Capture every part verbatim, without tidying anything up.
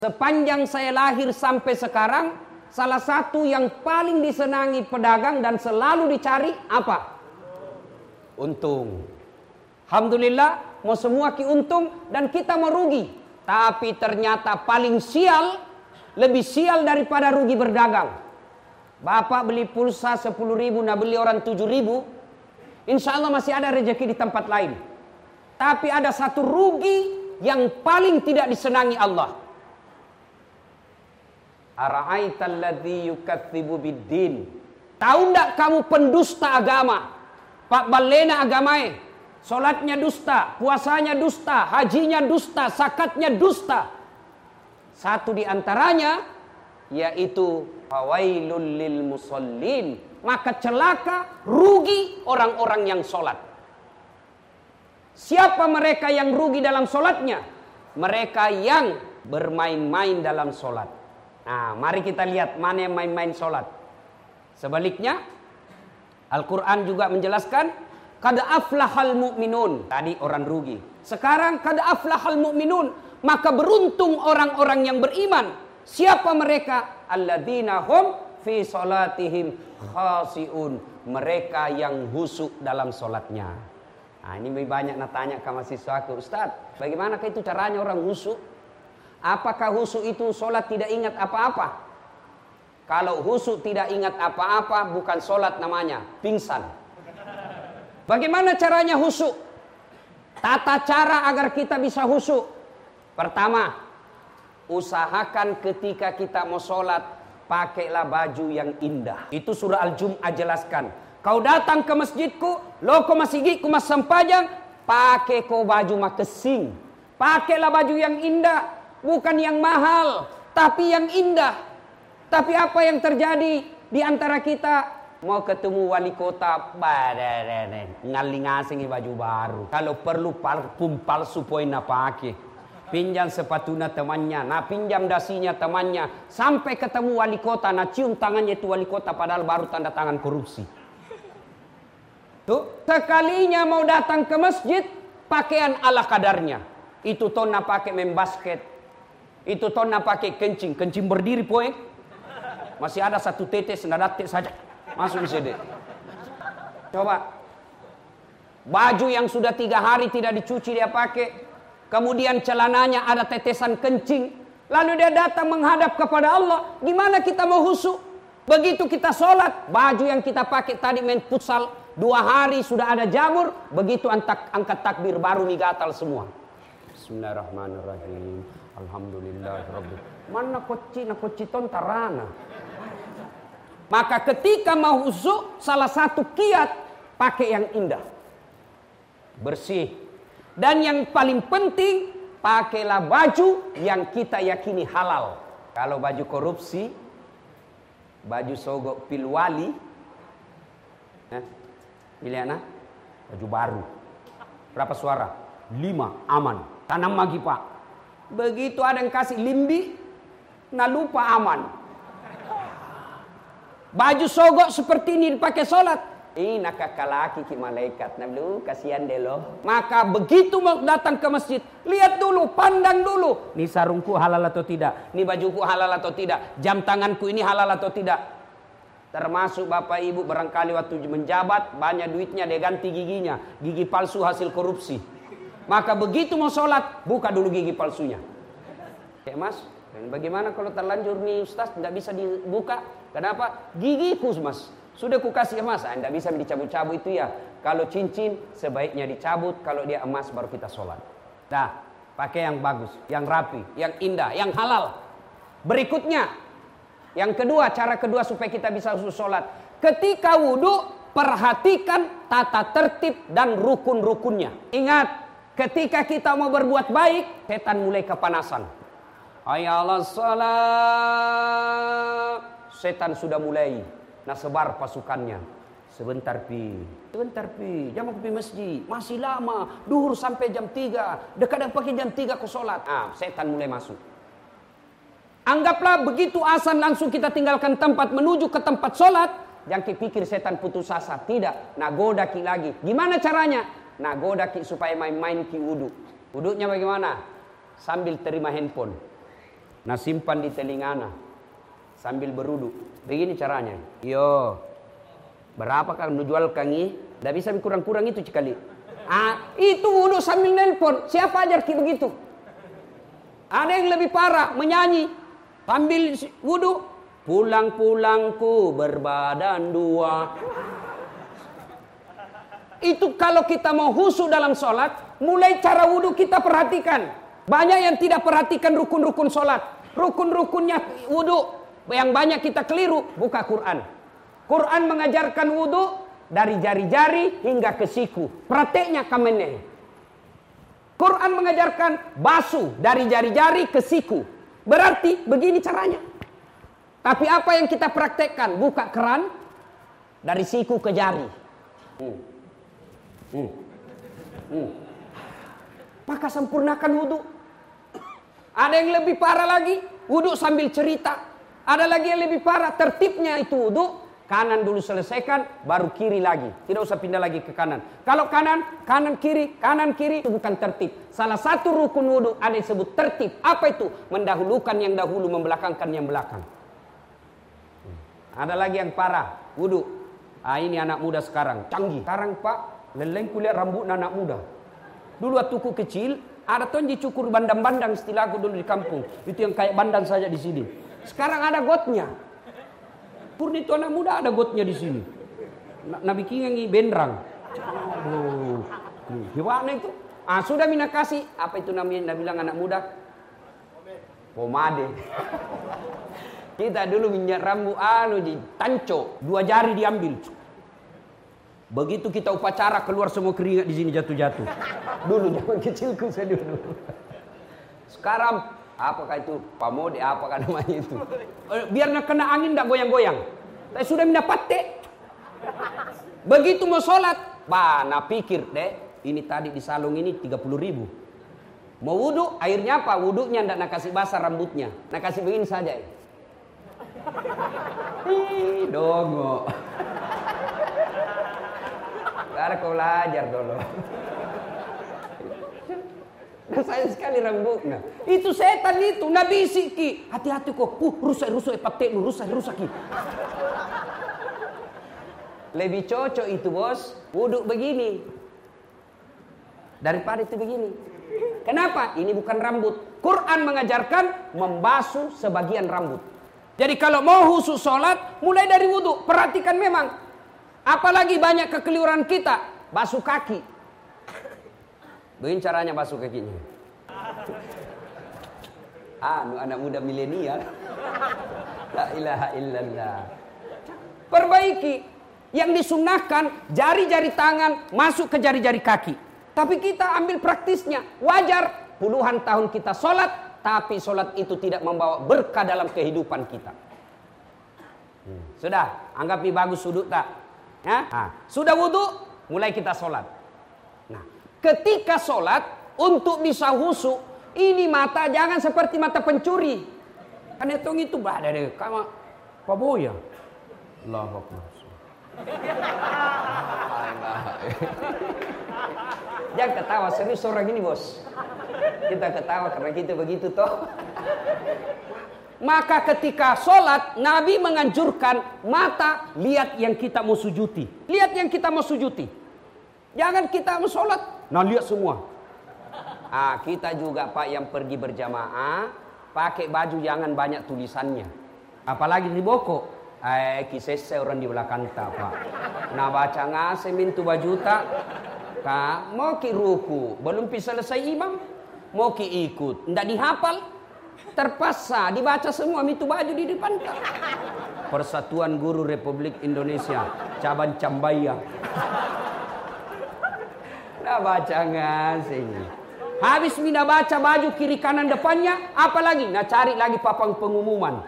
Sepanjang saya lahir sampai sekarang, salah satu yang paling disenangi pedagang dan selalu dicari apa? Untung. Alhamdulillah, mau semua ki untung dan kita mau rugi. Tapi ternyata paling sial, lebih sial daripada rugi berdagang. Bapak beli pulsa sepuluh ribu, nah beli orang tujuh ribu, insya Allah masih ada rezeki di tempat lain. Tapi ada satu rugi yang paling tidak disenangi Allah. Ara'aital ladzi yukadzibu biddin. Tahu enggak kamu pendusta agama? Pak balena agamae. Salatnya dusta, puasanya dusta, hajinya dusta, zakatnya dusta. Satu di antaranya yaitu fawailul lil musallin. Maka celaka, rugi orang-orang yang salat. Siapa mereka yang rugi dalam salatnya? Mereka yang bermain-main dalam salat. Nah, mari kita lihat mana yang main-main sholat. Sebaliknya, Al-Quran juga menjelaskan, qad aflahal mu'minun. Tadi orang rugi. Sekarang qad aflahal mu'minun. Maka beruntung orang-orang yang beriman. Siapa mereka? Alladzina hum fi sholatihim khasi'un. Mereka yang husuk dalam sholatnya. Nah, ini lebih banyak nak tanya ke mahasiswaku, Ustaz, bagaimana itu caranya orang husuk? Apakah husuk itu sholat tidak ingat apa-apa? Kalau husuk tidak ingat apa-apa, bukan sholat namanya, pingsan. Bagaimana caranya husuk? Tata cara agar kita bisa husuk. Pertama, usahakan ketika kita mau sholat, pakailah baju yang indah. Itu surah Al-Jum'ah jelaskan. Kau datang ke masjidku, lo ko masigi ku mas sempajang, pakai ko baju makesing. Pakailah baju yang indah. Bukan yang mahal, tapi yang indah. Tapi apa yang terjadi di antara kita? Mau ketemu wali kota, ngaling ngasing baju baru. Kalau perlu parfum palsu poin na pakai. Pinjam sepatunya temannya, nah pinjam dasinya temannya. Sampai ketemu wali kota, nah cium tangannya itu wali kota padahal baru tanda tangan korupsi. Tuh, sekalinya mau datang ke masjid, pakaian ala kadarnya. Itu tona pakai main basket. Itu tona pakai kencing, kencing berdiri poin. Masih ada satu tetes, nadatik saja masuk di sini. Coba, baju yang sudah tiga hari tidak dicuci dia pakai, kemudian celananya ada tetesan kencing, lalu dia datang menghadap kepada Allah. Gimana kita mau husuk? Begitu kita sholat, baju yang kita pakai tadi main futsal dua hari sudah ada jamur, begitu angkat, angkat takbir baru nih gatal semua. Bismillahirrahmanirrahim. Alhamdulillahirabbil. Mana koci na koci ton tarana. Maka ketika mau husuk, salah satu kiat pakai yang indah, bersih. Dan yang paling penting, pakailah baju yang kita yakini halal. Kalau baju korupsi, baju sogok pilwali, eh, pilih anak, baju baru. Berapa suara? Lima, aman. Tanam lagi pak. Begitu ada yang kasih limbi, nah lupa aman. Baju sogok seperti ini dipakai sholat. Ih nak kakalaki ki malaikat. Nah lu kasihan deh lo. Maka begitu mau datang ke masjid, lihat dulu, pandang dulu. Nih sarungku halal atau tidak? Nih bajuku halal atau tidak? Jam tanganku ini halal atau tidak? Termasuk bapak ibu barangkali waktu menjabat banyak duitnya dia ganti giginya. Gigi palsu hasil korupsi. Maka begitu mau sholat, buka dulu gigi palsunya. Oke mas, dan bagaimana kalau terlanjur nih Ustaz tidak bisa dibuka? Kenapa? Gigiku mas, sudah ku kasih emas, ah, tidak bisa dicabut-cabut itu ya. Kalau cincin sebaiknya dicabut, kalau dia emas baru kita sholat. Nah, pakai yang bagus, yang rapi, yang indah, yang halal. Berikutnya, yang kedua, cara kedua supaya kita bisa sholat. Ketika wudhu, perhatikan tata tertib dan rukun-rukunnya. Ingat, ketika kita mau berbuat baik, setan mulai kepanasan. Ayalah salat. Setan sudah mulai. Nah sebar pasukannya. Sebentar pi. Sebentar pi. Jam aku pergi masjid. Masih lama. Duhur sampai jam tiga. Dekadang pakai jam tiga ke sholat. Ah, setan mulai masuk. Anggaplah begitu azan langsung kita tinggalkan tempat menuju ke tempat sholat. Jangan pikir setan putus asa. Tidak. Nah goda ki lagi. Gimana caranya? Nah goda ki supaya main-main ki wudu. Wudunya bagaimana? Sambil terima handphone. Nah simpan di telingana sambil berudu. Begini caranya. Yo, berapa kan jual kangi? Tidak bisa kurang-kurang itu sekali. Ah, itu wudu sambil nelpon. Siapa ajar ki begitu? Ada yang lebih parah, menyanyi sambil wudu. Pulang-pulangku berbadan dua. Itu kalau kita mau khusyuk dalam sholat, mulai cara wudu kita perhatikan. Banyak yang tidak perhatikan rukun-rukun sholat. Rukun-rukunnya wudu yang banyak kita keliru, buka Quran. Quran mengajarkan wudu dari jari-jari hingga ke siku. Prakteknya kamene. Quran mengajarkan basuh dari jari-jari ke siku. Berarti begini caranya. Tapi apa yang kita praktekkan? Buka keran dari siku ke jari. Hmm. Hmm. Hmm. Maka sempurnakan wudu. Ada yang lebih parah lagi, wudu sambil cerita. Ada lagi yang lebih parah, tertibnya itu wudu. Kanan dulu selesaikan, baru kiri lagi. Tidak usah pindah lagi ke kanan. Kalau kanan, kanan kiri, kanan kiri, itu bukan tertib. Salah satu rukun wudu ada yang disebut tertib. Apa itu? Mendahulukan yang dahulu, membelakangkan yang belakang. Ada lagi yang parah, wudu. Ah, ini anak muda sekarang, canggih. Sekarang Pak, leleng kuliah rambut anak muda. Dulu waktu ku kecil, ada tonji cukur bandang-bandang istilahku dulu di kampung. Itu yang kayak bandang saja di sini. Sekarang ada gotnya. Purni itu anak muda ada gotnya di sini. Nabi kingangi bendrang. Oh, gimana itu? Ah, sudah mina kasih. Apa itu namanya? Nabi bilang anak muda? Pomade. Kita dulu minyak rambut anu di tanco, dua jari diambil. Begitu kita upacara keluar semua keringat di sini jatuh-jatuh. Dulu zaman kecilku saya dulu. Sekarang apakah itu pamode apakah namanya itu? Biar kena angin enggak goyang-goyang. Tapi sudah minta patek. Begitu mau sholat, bah, nah pikir deh, ini tadi di salung ini tiga puluh ribu. Mau wudu, airnya apa? Wudunya enggak nak kasih basah rambutnya. Nak kasih begini saja. Ih, dongo. Karena kau belajar dulu. Sayang sekali rambutnya. Itu setan itu, Nabi siki. Hati-hati kok. Uh, rusak-rusak patek lu, rusak-rusak. Lebih cocok itu bos, wuduk begini daripada itu begini. Kenapa? Ini bukan rambut. Quran mengajarkan membasuh sebagian rambut. Jadi kalau mau khusyuk sholat, mulai dari wudhu. Perhatikan memang. Apalagi banyak kekeliruan kita. Basuh kaki. Begini caranya basuh kakinya. Anu anak muda milenial. La ilaha illallah. Perbaiki. Yang disunahkan jari-jari tangan masuk ke jari-jari kaki. Tapi kita ambil praktisnya. Wajar puluhan tahun kita sholat. Tapi sholat itu tidak membawa berkah dalam kehidupan kita. Hmm. Sudah, anggapi bagus sudut tak? Ya? Nah, sudah wudhu, mulai kita sholat. Nah, ketika sholat, untuk bisa khusyuk, ini mata jangan seperti mata pencuri. Kan hitung itu berada deh, kamu paboya. Allahu Akbar. Jangan ketawa, serius orang ini bos. Kita ketawa karena kita begitu toh. Maka ketika sholat, Nabi menganjurkan mata lihat yang kita mau sujuti. Lihat yang kita mau sujuti. Jangan kita mau sholat, nah lihat semua. Ah, kita juga Pak yang pergi berjamaah, pakai baju jangan banyak tulisannya. Apalagi di boko. Eh, kisah orang di belakang tak Pak. Nah baca ngasih mintu baju tak. Kak, mau ki ruku, belum bisa selesai imam. Mau ki ikut, ndak dihafal, terpaksa dibaca semua itu baju di depan. Persatuan Guru Republik Indonesia, Cabang Cambaya. Ndak baca ngasih. Habis mina baca baju kiri kanan depannya, apalagi? Nah cari lagi papan pengumuman.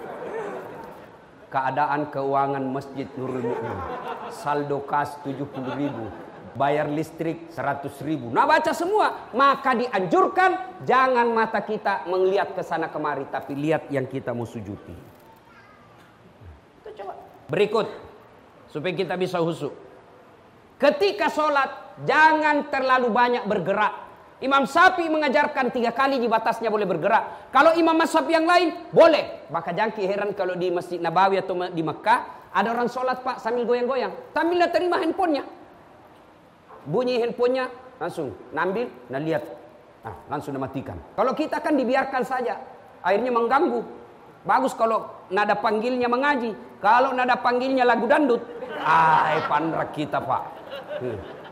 Keadaan keuangan Masjid Nurul Mukmin. Saldo kas tujuh puluh ribu. Bayar listrik seratus ribu. Nah baca semua. Maka dianjurkan jangan mata kita melihat ke sana kemari. Tapi lihat yang kita mau sujuti. Itu coba. Berikut. Supaya kita bisa khusyuk. Ketika sholat jangan terlalu banyak bergerak. Imam Syafi'i mengajarkan tiga kali di batasnya boleh bergerak. Kalau imam mazhab yang lain boleh. Maka jangki heran kalau di Masjid Nabawi atau di Mekah ada orang sholat pak sambil goyang-goyang, sambil dia terima handphonenya. Bunyi handphonenya langsung nambil, nah lihat, nah, langsung dimatikan. Kalau kita kan dibiarkan saja, akhirnya mengganggu. Bagus kalau nada panggilnya mengaji, kalau nada panggilnya lagu dandut, ah pandrak kita pak. Hmm.